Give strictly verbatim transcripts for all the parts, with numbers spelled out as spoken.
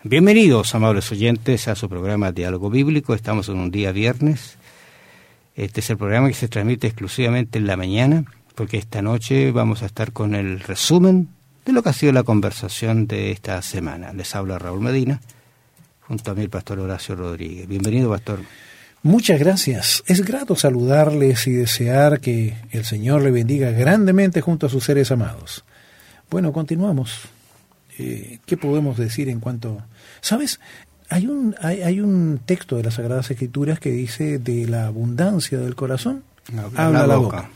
Bienvenidos, amables oyentes, a su programa Diálogo Bíblico. Estamos en un día viernes. Este es el programa que se transmite exclusivamente en la mañana, porque esta noche vamos a estar con el resumen de lo que ha sido la conversación de esta semana. Les habla Raúl Medina, junto a mí el pastor Horacio Rodríguez. Bienvenido, pastor. Muchas gracias. Es grato saludarles y desear que el Señor le bendiga grandemente junto a sus seres amados. Bueno, continuamos. Eh, ¿Qué podemos decir en cuanto... ¿Sabes? Hay un, hay, hay un texto de las Sagradas Escrituras que dice de la abundancia del corazón, habla, habla la boca. boca.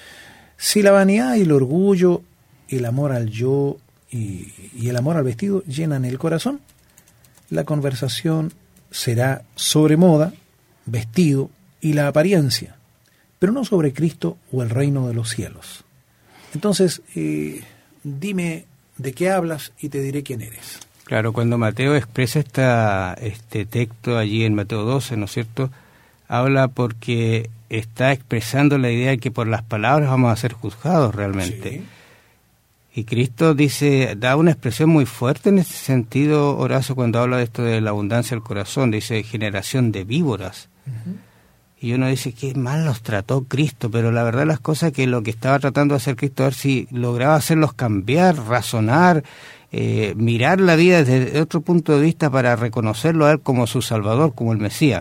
Si la vanidad y el orgullo, el amor al yo y, y el amor al vestido llenan el corazón, la conversación será sobre moda, vestido y la apariencia, pero no sobre Cristo o el reino de los cielos. Entonces, eh, dime de qué hablas y te diré quién eres. Claro, cuando Mateo expresa esta, este texto allí en Mateo doce, ¿no es cierto?, habla porque está expresando la idea de que por las palabras vamos a ser juzgados realmente. Sí. Y Cristo dice, da una expresión muy fuerte en ese sentido, Horacio, cuando habla de esto de la abundancia del corazón, dice generación de víboras. Uh-huh. Y uno dice, qué mal los trató Cristo, pero la verdad las cosas que lo que estaba tratando de hacer Cristo, a ver si lograba hacerlos cambiar, razonar, eh, mirar la vida desde otro punto de vista para reconocerlo a Él como su Salvador, como el Mesías.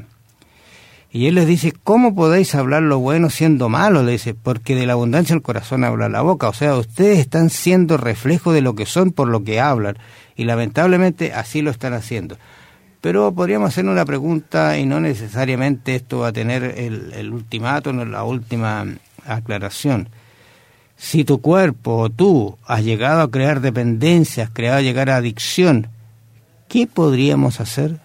Y Él les dice, ¿cómo podéis hablar lo bueno siendo malo? Le dice, porque de la abundancia del corazón habla la boca. O sea, ustedes están siendo reflejo de lo que son por lo que hablan, y lamentablemente así lo están haciendo. Pero podríamos hacer una pregunta, y no necesariamente esto va a tener el, el ultimátum, la última aclaración. Si tu cuerpo o tú has llegado a crear dependencias, has creado a llegar a adicción, ¿qué podríamos hacer?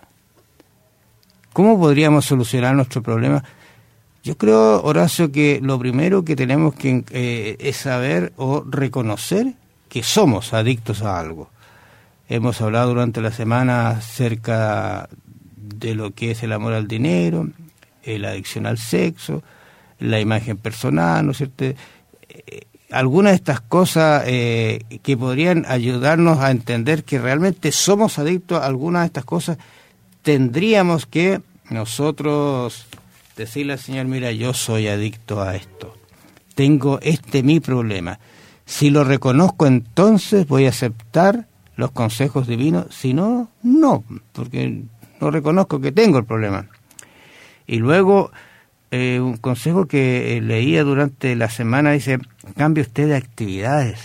¿Cómo podríamos solucionar nuestro problema? Yo creo, Horacio, que lo primero que tenemos que eh, es saber o reconocer que somos adictos a algo. Hemos hablado durante la semana acerca de lo que es el amor al dinero, la adicción al sexo, la imagen personal, ¿no es cierto? Eh, algunas de estas cosas eh, que podrían ayudarnos a entender que realmente somos adictos a algunas de estas cosas, tendríamos que nosotros decirle al Señor, mira, yo soy adicto a esto, tengo este mi problema. Si lo reconozco, entonces voy a aceptar los consejos divinos, si no, no, porque no reconozco que tengo el problema. Y luego, eh, un consejo que eh, leía durante la semana dice, cambie usted de actividades.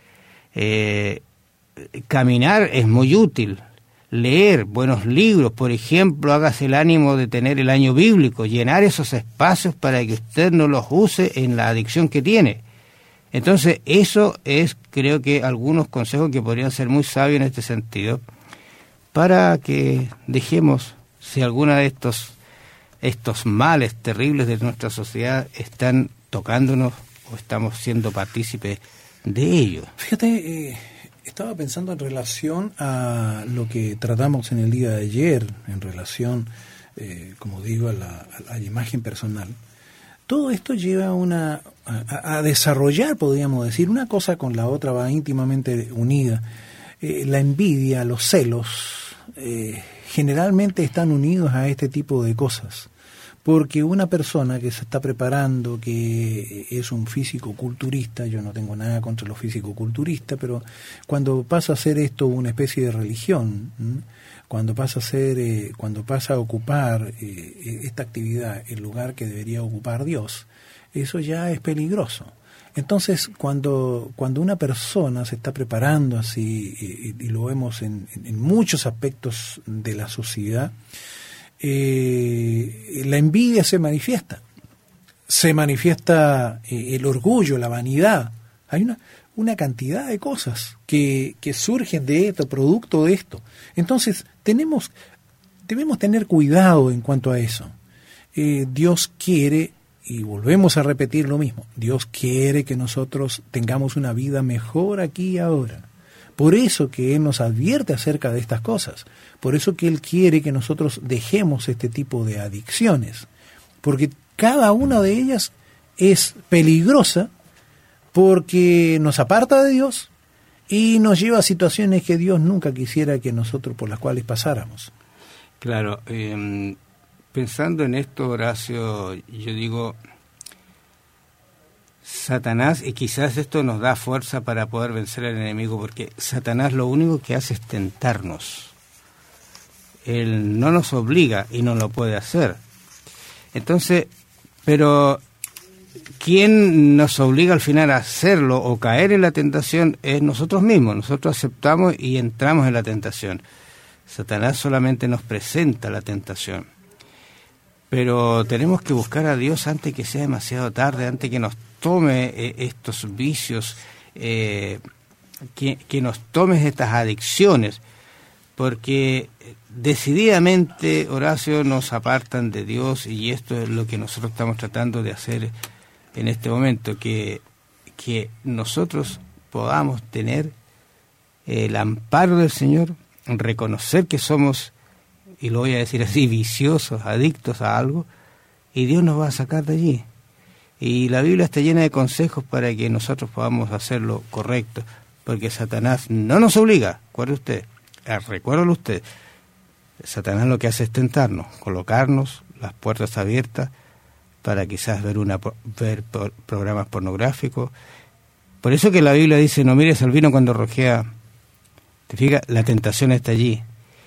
Eh, caminar es muy útil. Leer buenos libros, por ejemplo, hágase el ánimo de tener el año bíblico, llenar esos espacios para que usted no los use en la adicción que tiene. Entonces, eso es, creo que, algunos consejos que podrían ser muy sabios en este sentido, para que dejemos, si alguna de estos, estos males terribles de nuestra sociedad están tocándonos o estamos siendo partícipes de ello. Fíjate, eh, estaba pensando en relación a lo que tratamos en el día de ayer, en relación, eh, como digo, a la, a la imagen personal. Todo esto lleva una, a, a desarrollar, podríamos decir, una cosa con la otra va íntimamente unida. Eh, la envidia, los celos, eh, generalmente están unidos a este tipo de cosas. Porque una persona que se está preparando, que es un físico-culturista, yo no tengo nada contra los físico-culturistas, pero cuando pasa a ser esto una especie de religión, ¿m? cuando pasa a ser, eh, cuando pasa a ocupar eh, esta actividad el lugar que debería ocupar Dios, eso ya es peligroso. Entonces, cuando cuando una persona se está preparando así, eh, y lo vemos en, en muchos aspectos de la sociedad, eh, la envidia se manifiesta, se manifiesta eh, el orgullo, la vanidad. Hay una una cantidad de cosas que, que surgen de esto, producto de esto. Entonces, tenemos, debemos tener cuidado en cuanto a eso. Eh, Dios quiere, y volvemos a repetir lo mismo, Dios quiere que nosotros tengamos una vida mejor aquí y ahora. Por eso que Él nos advierte acerca de estas cosas. Por eso que Él quiere que nosotros dejemos este tipo de adicciones. Porque cada una de ellas es peligrosa, porque nos aparta de Dios y nos lleva a situaciones que Dios nunca quisiera que nosotros por las cuales pasáramos. Claro, eh, pensando en esto, Horacio, yo digo, Satanás, y quizás esto nos da fuerza para poder vencer al enemigo, porque Satanás lo único que hace es tentarnos. Él no nos obliga y no lo puede hacer. Entonces, pero ¿quién nos obliga al final a hacerlo o caer en la tentación? Es nosotros mismos. Nosotros aceptamos y entramos en la tentación. Satanás solamente nos presenta la tentación. Pero tenemos que buscar a Dios antes que sea demasiado tarde, antes que nos tome eh, estos vicios, eh, que, que nos tome estas adicciones, porque decididamente, Horacio, nos apartan de Dios, y esto es lo que nosotros estamos tratando de hacer en este momento, que, que nosotros podamos tener el amparo del Señor, reconocer que somos, y lo voy a decir así, viciosos, adictos a algo, y Dios nos va a sacar de allí. Y la Biblia está llena de consejos para que nosotros podamos hacer lo correcto, porque Satanás no nos obliga, recuerde usted, recuérdalo usted, Satanás lo que hace es tentarnos, colocarnos las puertas abiertas para quizás ver una ver programas pornográficos. Por eso que la Biblia dice, no mires al vino cuando rojea. Te fijas, la tentación está allí.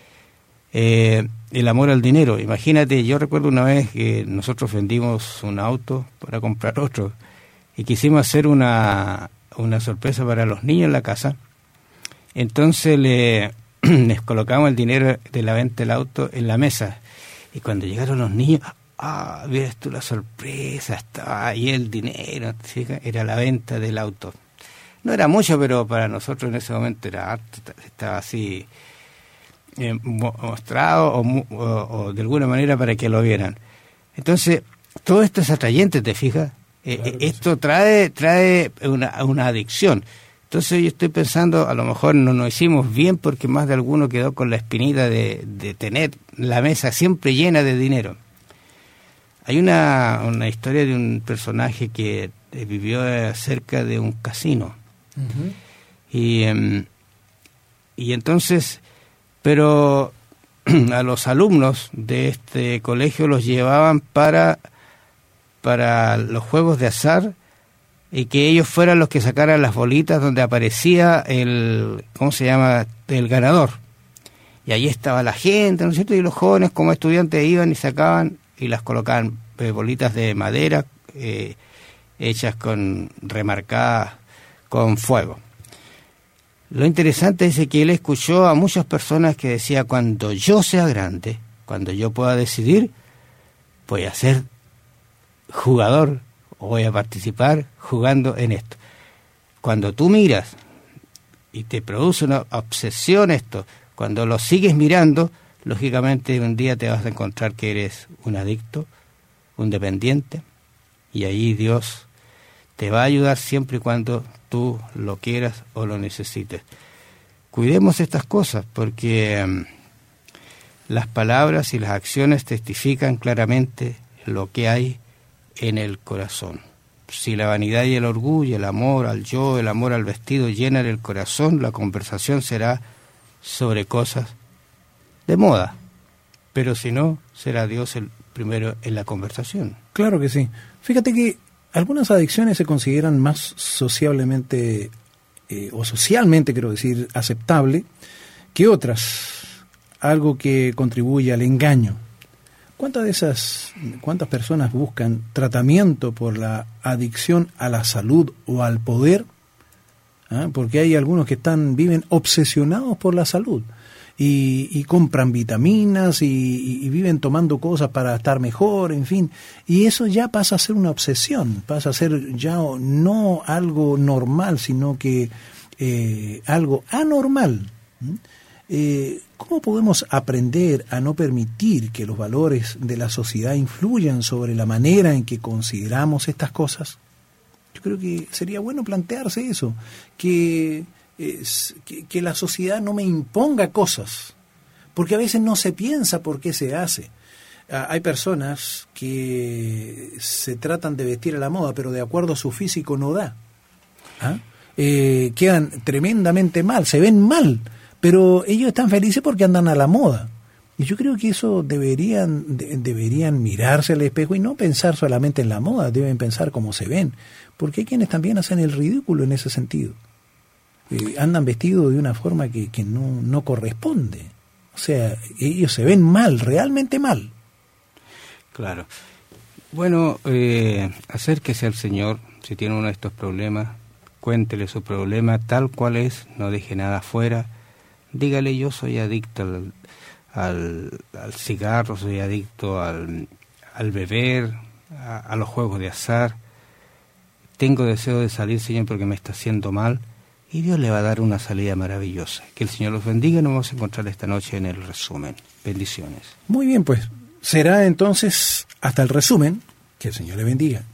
Eh, el amor al dinero. Imagínate, yo recuerdo una vez que nosotros vendimos un auto para comprar otro y quisimos hacer una, una sorpresa para los niños en la casa. Entonces le, les colocamos el dinero de la venta del auto en la mesa, y cuando llegaron los niños, ah, ves tú la sorpresa, estaba ahí el dinero, ¿sí? Era la venta del auto. No era mucho, pero para nosotros en ese momento era harto, estaba así eh, mostrado o, o, o de alguna manera para que lo vieran. Entonces, todo esto es atrayente, ¿te fijas? Eh, claro esto sí. trae trae una, una adicción. Entonces yo estoy pensando, a lo mejor no nos hicimos bien porque más de alguno quedó con la espinita de, de tener la mesa siempre llena de dinero. Hay una, una historia de un personaje que vivió cerca de un casino. Uh-huh. Y, um, y entonces, pero a los alumnos de este colegio los llevaban para, para los juegos de azar, y que ellos fueran los que sacaran las bolitas donde aparecía el, ¿cómo se llama?, el ganador. Y ahí estaba la gente, ¿no es cierto? Y los jóvenes como estudiantes iban y sacaban y las colocaban, eh, bolitas de madera eh, hechas con, remarcadas con fuego. Lo interesante es que él escuchó a muchas personas que decían, cuando yo sea grande, cuando yo pueda decidir, voy a ser jugador, voy a participar jugando en esto. Cuando tú miras y te produce una obsesión esto, cuando lo sigues mirando, lógicamente un día te vas a encontrar que eres un adicto, un dependiente, y ahí Dios te va a ayudar siempre y cuando tú lo quieras o lo necesites. Cuidemos estas cosas, porque um, las palabras y las acciones testifican claramente lo que hay en el corazón. Si la vanidad y el orgullo, el amor al yo, el amor al vestido llenan el corazón, la conversación será sobre cosas de moda. Pero si no, será Dios el primero en la conversación. Claro que sí. Fíjate que algunas adicciones se consideran más sociablemente, eh, o socialmente, quiero decir, aceptable que otras. Algo que contribuye al engaño. ¿Cuántas de esas, cuántas personas buscan tratamiento por la adicción a la salud o al poder? ¿Ah? Porque hay algunos que están viven obsesionados por la salud y, y compran vitaminas y, y, y viven tomando cosas para estar mejor, en fin. Y eso ya pasa a ser una obsesión, pasa a ser ya no algo normal, sino que eh, algo anormal. ¿Mm? Eh, ¿Cómo podemos aprender a no permitir que los valores de la sociedad influyan sobre la manera en que consideramos estas cosas? Yo creo que sería bueno plantearse eso, que, es, que, que la sociedad no me imponga cosas, porque a veces no se piensa por qué se hace. Ah, hay personas que se tratan de vestir a la moda, pero de acuerdo a su físico no da. ¿Ah? eh, quedan tremendamente mal, se ven mal, pero ellos están felices porque andan a la moda. Y yo creo que eso deberían, de, deberían mirarse al espejo y no pensar solamente en la moda, deben pensar cómo se ven, porque hay quienes también hacen el ridículo en ese sentido. Eh, andan vestidos de una forma que, que no, no corresponde. O sea, ellos se ven mal, realmente mal. Claro. Bueno, eh, acérquese al Señor, si tiene uno de estos problemas, cuéntele su problema tal cual es, no deje nada afuera, dígale: yo soy adicto al, al, al cigarro, soy adicto al, al beber, a, a los juegos de azar, tengo deseo de salir, Señor, porque me está haciendo mal, y Dios le va a dar una salida maravillosa. Que el Señor los bendiga. Nos vamos a encontrar esta noche en el resumen. Bendiciones. Muy bien, pues será entonces hasta el resumen. Que el Señor le bendiga.